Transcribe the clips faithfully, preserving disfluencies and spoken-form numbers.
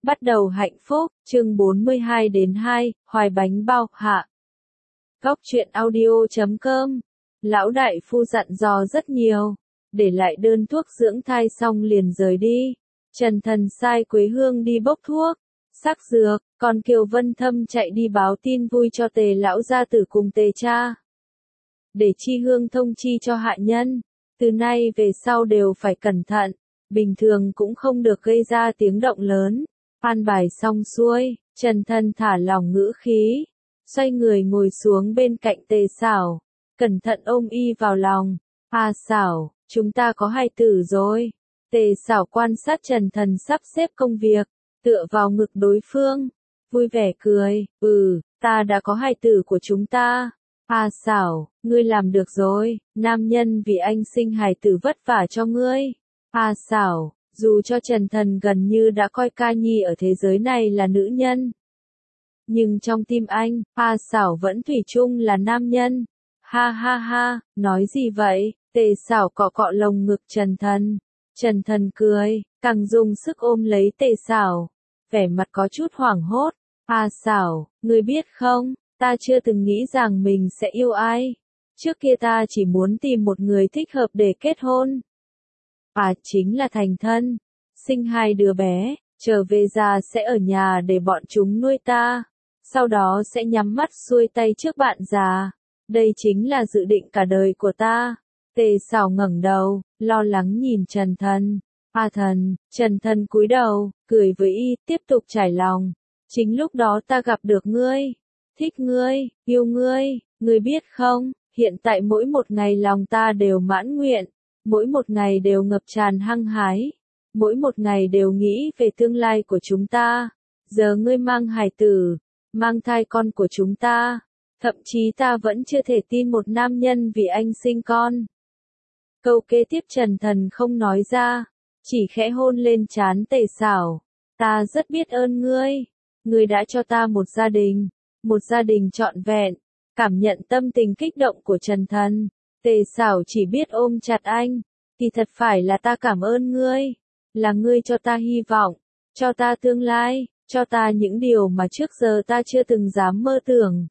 Bắt đầu hạnh phúc, chương bốn mươi hai đến hai, hoài bánh bao, hạ. Góc truyện audio chấm com. Lão đại phu dặn dò rất nhiều, để lại đơn thuốc dưỡng thai xong liền rời đi. Trần Thần sai Quế Hương đi bốc thuốc, sắc dược, còn Kiều Vân Thâm chạy đi báo tin vui cho Tề lão gia tử cùng Tề cha. Để Chi Hương thông chi cho hạ nhân, từ nay về sau đều phải cẩn thận, bình thường cũng không được gây ra tiếng động lớn. An bài xong xuôi, Trần Thần thả lỏng ngữ khí, xoay người ngồi xuống bên cạnh Tề Sảo, cẩn thận ôm y vào lòng. À Sảo, chúng ta có hài tử rồi. Tề Sảo quan sát Trần Thần sắp xếp công việc, tựa vào ngực đối phương, vui vẻ cười, ừ, ta đã có hài tử của chúng ta. À Sảo, ngươi làm được rồi, nam nhân vì anh sinh hài tử vất vả cho ngươi. À Sảo, dù cho Trần Thần gần như đã coi Ca Nhi ở thế giới này là nữ nhân, nhưng trong tim anh, A Sảo vẫn thủy chung là nam nhân. Ha ha ha, nói gì vậy? Tề Sảo cọ cọ lồng ngực Trần Thần. Trần Thần cười, càng dùng sức ôm lấy Tề Sảo, vẻ mặt có chút hoảng hốt. A Sảo, ngươi biết không, ta chưa từng nghĩ rằng mình sẽ yêu ai. Trước kia ta chỉ muốn tìm một người thích hợp để kết hôn. À, chính là thành thân, sinh hai đứa bé, trở về già sẽ ở nhà để bọn chúng nuôi ta, sau đó sẽ nhắm mắt xuôi tay trước bạn già. Đây chính là dự định cả đời của ta. Tề Sảo ngẩng đầu, lo lắng nhìn Trần Thần. A Thần, Trần Thần cúi đầu, cười với y, tiếp tục trải lòng. Chính lúc đó ta gặp được ngươi, thích ngươi, yêu ngươi, ngươi biết không, hiện tại mỗi một ngày lòng ta đều mãn nguyện. Mỗi một ngày đều ngập tràn hăng hái, mỗi một ngày đều nghĩ về tương lai của chúng ta. Giờ ngươi mang hài tử, mang thai con của chúng ta, thậm chí ta vẫn chưa thể tin một nam nhân vì anh sinh con. Câu kế tiếp Trần Thần không nói ra, chỉ khẽ hôn lên trán Tề Sảo. Ta rất biết ơn ngươi, ngươi đã cho ta một gia đình, một gia đình trọn vẹn. Cảm nhận tâm tình kích động của Trần Thần, Tề Sảo chỉ biết ôm chặt anh, thì thật phải là ta cảm ơn ngươi, là ngươi cho ta hy vọng, cho ta tương lai, cho ta những điều mà trước giờ ta chưa từng dám mơ tưởng.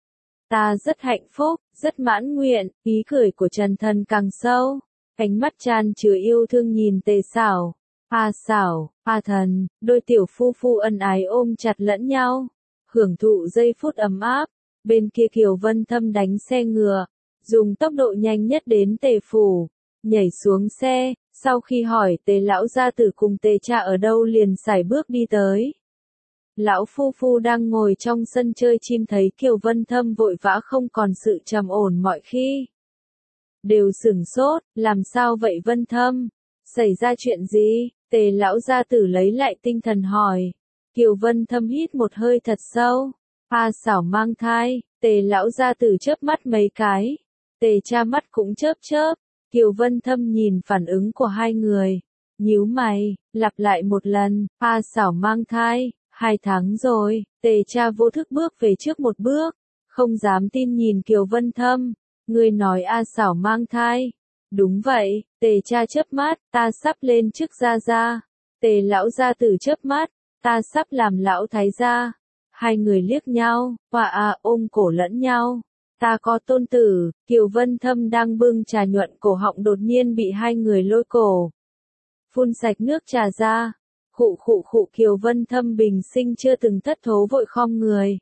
Ta rất hạnh phúc, rất mãn nguyện, ý cười của Trần Thần càng sâu, ánh mắt tràn chứa yêu thương nhìn Tề Sảo. A Sảo, A Thần, đôi tiểu phu phu ân ái ôm chặt lẫn nhau, hưởng thụ giây phút ấm áp. Bên kia Kiều Vân Thâm đánh xe ngựa, dùng tốc độ nhanh nhất đến Tề phủ, nhảy xuống xe, sau khi hỏi Tề lão gia tử cùng Tề cha ở đâu liền sải bước đi tới. Lão phu phu đang ngồi trong sân chơi chim thấy Kiều Vân Thâm vội vã không còn sự trầm ổn mọi khi. Đều sửng sốt, làm sao vậy Vân Thâm? Xảy ra chuyện gì? Tề lão gia tử lấy lại tinh thần hỏi. Kiều Vân Thâm hít một hơi thật sâu. A Sảo mang thai, Tề lão gia tử chớp mắt mấy cái. Tề cha mắt cũng chớp chớp. Kiều Vân Thâm nhìn phản ứng của hai người, nhíu mày, lặp lại một lần. A Sảo mang thai, hai tháng rồi. Tề cha vô thức bước về trước một bước, không dám tin nhìn Kiều Vân Thâm. Ngươi nói A Sảo mang thai? Đúng vậy. Tề cha chớp mắt, ta sắp lên chức gia gia. Tề lão gia tử chớp mắt, ta sắp làm lão thái gia. Hai người liếc nhau, và à ôm cổ lẫn nhau. Ta có tôn tử. Kiều Vân Thâm đang bưng trà nhuận cổ họng đột nhiên bị hai người lôi cổ, phun sạch nước trà ra. Khụ khụ khụ. Kiều Vân Thâm bình sinh chưa từng thất thố vội khom người,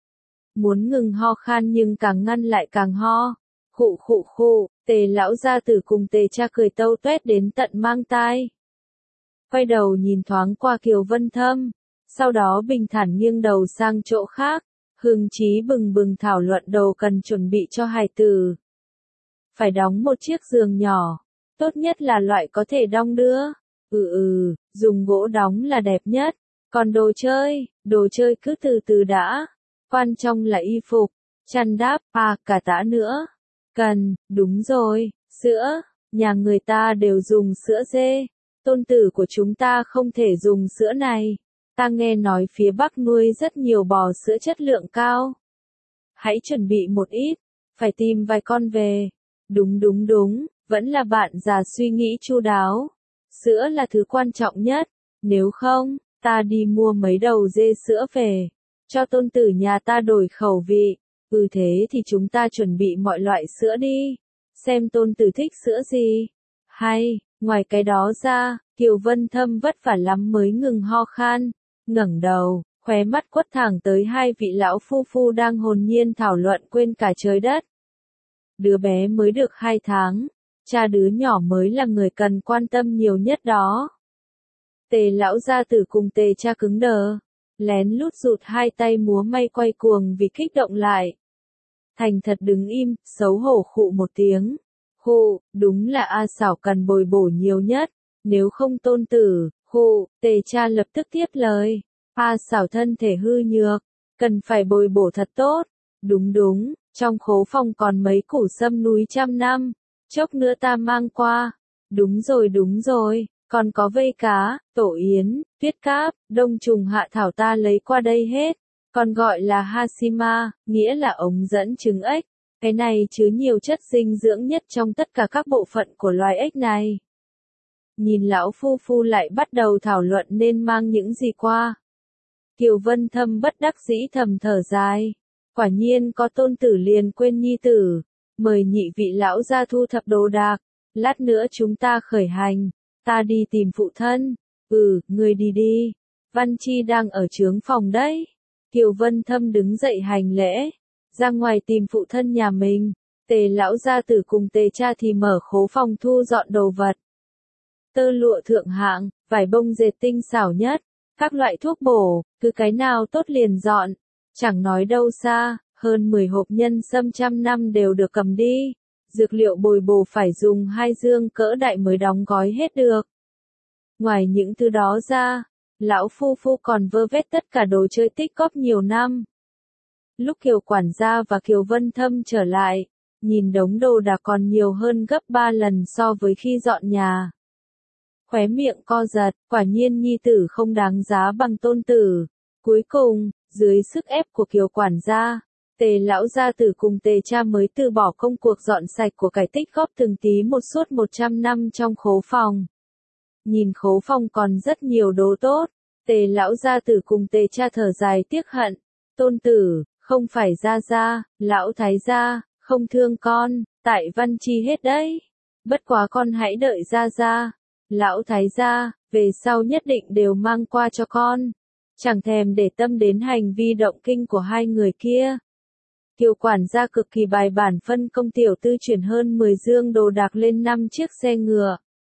muốn ngừng ho khan nhưng càng ngăn lại càng ho. Khụ khụ khụ. Tề lão gia tử cùng Tề cha cười tâu tuét đến tận mang tai. Quay đầu nhìn thoáng qua Kiều Vân Thâm, sau đó bình thản nghiêng đầu sang chỗ khác, hứng chí bừng bừng thảo luận đồ cần chuẩn bị cho hài tử. Phải đóng một chiếc giường nhỏ, tốt nhất là loại có thể đong đưa. Ừ ừ, dùng gỗ đóng là đẹp nhất. Còn đồ chơi, đồ chơi cứ từ từ đã. Quan trọng là y phục, chăn đáp, à cả tã nữa. Cần, đúng rồi, sữa, nhà người ta đều dùng sữa dê. Tôn tử của chúng ta không thể dùng sữa này. Ta nghe nói phía Bắc nuôi rất nhiều bò sữa chất lượng cao. Hãy chuẩn bị một ít, phải tìm vài con về. Đúng đúng đúng, vẫn là bạn già suy nghĩ chu đáo. Sữa là thứ quan trọng nhất, nếu không, ta đi mua mấy đầu dê sữa về, cho tôn tử nhà ta đổi khẩu vị. Ừ thế thì chúng ta chuẩn bị mọi loại sữa đi, xem tôn tử thích sữa gì. Hay, ngoài cái đó ra, Kiều Vân Thâm vất vả lắm mới ngừng ho khan, ngẩng đầu, khóe mắt quất thẳng tới hai vị lão phu phu đang hồn nhiên thảo luận quên cả trời đất. Đứa bé mới được hai tháng, cha đứa nhỏ mới là người cần quan tâm nhiều nhất đó. Tề lão gia tử cùng Tề cha cứng đờ, lén lút rụt hai tay múa may quay cuồng vì kích động lại. Thành thật đứng im, xấu hổ khụ một tiếng. Khụ, đúng là A Xảo cần bồi bổ nhiều nhất, nếu không tôn tử, khụ, Tề cha lập tức tiếp lời. A Xảo thân thể hư nhược, cần phải bồi bổ thật tốt. Đúng đúng, trong khố phòng còn mấy củ sâm núi trăm năm, chốc nữa ta mang qua. Đúng rồi đúng rồi, còn có vây cá, tổ yến, tuyết cáp, đông trùng hạ thảo ta lấy qua đây hết. Còn gọi là Hashima, nghĩa là ống dẫn trứng ếch. Cái này chứa nhiều chất dinh dưỡng nhất trong tất cả các bộ phận của loài ếch này. Nhìn lão phu phu lại bắt đầu thảo luận nên mang những gì qua. Kiều Vân Thâm bất đắc dĩ thầm thở dài. Quả nhiên có tôn tử liền quên nhi tử. Mời nhị vị lão ra thu thập đồ đạc. Lát nữa chúng ta khởi hành. Ta đi tìm phụ thân. Ừ, người đi đi. Văn Chi đang ở trướng phòng đấy. Kiều Vân Thâm đứng dậy hành lễ. Ra ngoài tìm phụ thân nhà mình. Tề lão gia tử cùng Tề cha thì mở khố phòng thu dọn đồ vật. Tơ lụa thượng hạng, vải bông dệt tinh xảo nhất, các loại thuốc bổ, cứ cái nào tốt liền dọn. Chẳng nói đâu xa, hơn mười hộp nhân sâm trăm năm đều được cầm đi. Dược liệu bồi bổ phải dùng hai dương cỡ đại mới đóng gói hết được. Ngoài những thứ đó ra, lão phu phu còn vơ vét tất cả đồ chơi tích cóp nhiều năm. Lúc Kiều quản gia và Kiều Vân Thâm trở lại, nhìn đống đồ đạc còn nhiều hơn gấp ba lần so với khi dọn nhà. Khóe miệng co giật, quả nhiên nhi tử không đáng giá bằng tôn tử. Cuối cùng, dưới sức ép của Kiều quản gia, Tề lão gia tử cùng Tề cha mới từ bỏ công cuộc dọn sạch của cải tích góp từng tí một suốt một trăm năm trong khố phòng. Nhìn khố phòng còn rất nhiều đồ tốt, Tề lão gia tử cùng Tề cha thở dài tiếc hận. Tôn tử, không phải gia gia, lão thái gia, không thương con, tại Văn Chi hết đấy. Bất quá con hãy đợi gia gia, lão thái gia, về sau nhất định đều mang qua cho con. Chẳng thèm để tâm đến hành vi động kinh của hai người kia. Kiều quản gia cực kỳ bài bản phân công tiểu tư chuyển hơn mười dương đồ đạc lên năm chiếc xe ngựa.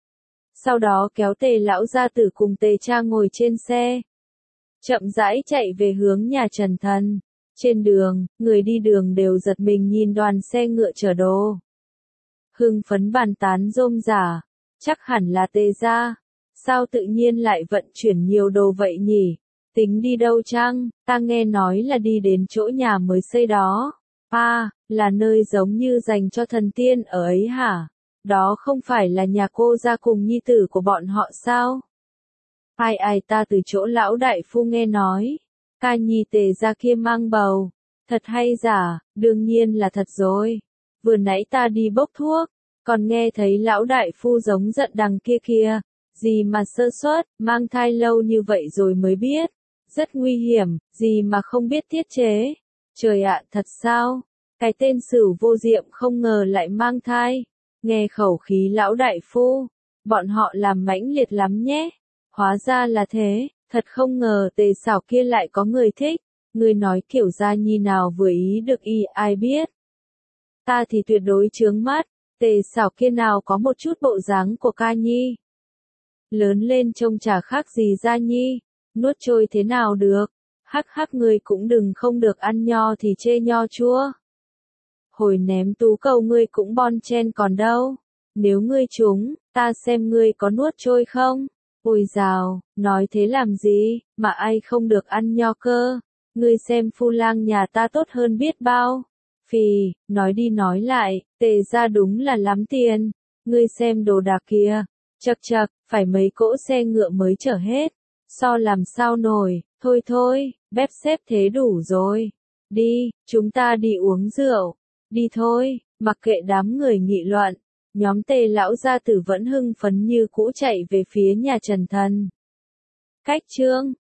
Sau đó kéo Tề lão gia tử cùng Tề cha ngồi trên xe. Chậm rãi chạy về hướng nhà Trần Thần. Trên đường, người đi đường đều giật mình nhìn đoàn xe ngựa chở đồ. Hưng phấn bàn tán rôm rả, chắc hẳn là Tề gia. Sao tự nhiên lại vận chuyển nhiều đồ vậy nhỉ? Tính đi đâu chăng? Ta nghe nói là đi đến chỗ nhà mới xây đó. À, là nơi giống như dành cho thần tiên ở ấy hả? Đó không phải là nhà cô gia cùng nhi tử của bọn họ sao? Ai ai ta từ chỗ lão đại phu nghe nói. Ca nhi Tề gia kia mang bầu. Thật hay giả? Đương nhiên là thật rồi. Vừa nãy ta đi bốc thuốc, còn nghe thấy lão đại phu giống giận đằng kia kia. Gì mà sơ suất, mang thai lâu như vậy rồi mới biết. Rất nguy hiểm, gì mà không biết tiết chế. Trời ạ, thật sao? Cái tên Sửu Vô Diệm không ngờ lại mang thai. Nghe khẩu khí lão đại phu, bọn họ làm mãnh liệt lắm nhé. Hóa ra là thế, thật không ngờ Tề xảo kia lại có người thích. Người nói kiểu gia nhi nào vừa ý được y ai biết. Ta thì tuyệt đối chướng mắt, Tề xảo kia nào có một chút bộ dáng của ca nhi. Lớn lên trông chả khác gì gia nhi, nuốt trôi thế nào được. Hắc hắc ngươi cũng đừng không được ăn nho thì chê nho chua. Hồi ném tú cầu ngươi cũng bon chen còn đâu. Nếu ngươi trúng, ta xem ngươi có nuốt trôi không? Ôi dào, nói thế làm gì, mà ai không được ăn nho cơ? Ngươi xem phu lang nhà ta tốt hơn biết bao. Phì, nói đi nói lại, Tề gia đúng là lắm tiền. Ngươi xem đồ đạc kia, chật chật, phải mấy cỗ xe ngựa mới chở hết. So làm sao nổi, thôi thôi, bếp xếp thế đủ rồi. Đi, chúng ta đi uống rượu. Đi thôi, mặc kệ đám người nghị luận. Nhóm Tề lão gia tử vẫn hưng phấn như cũ chạy về phía nhà Trần Thần. Cách chương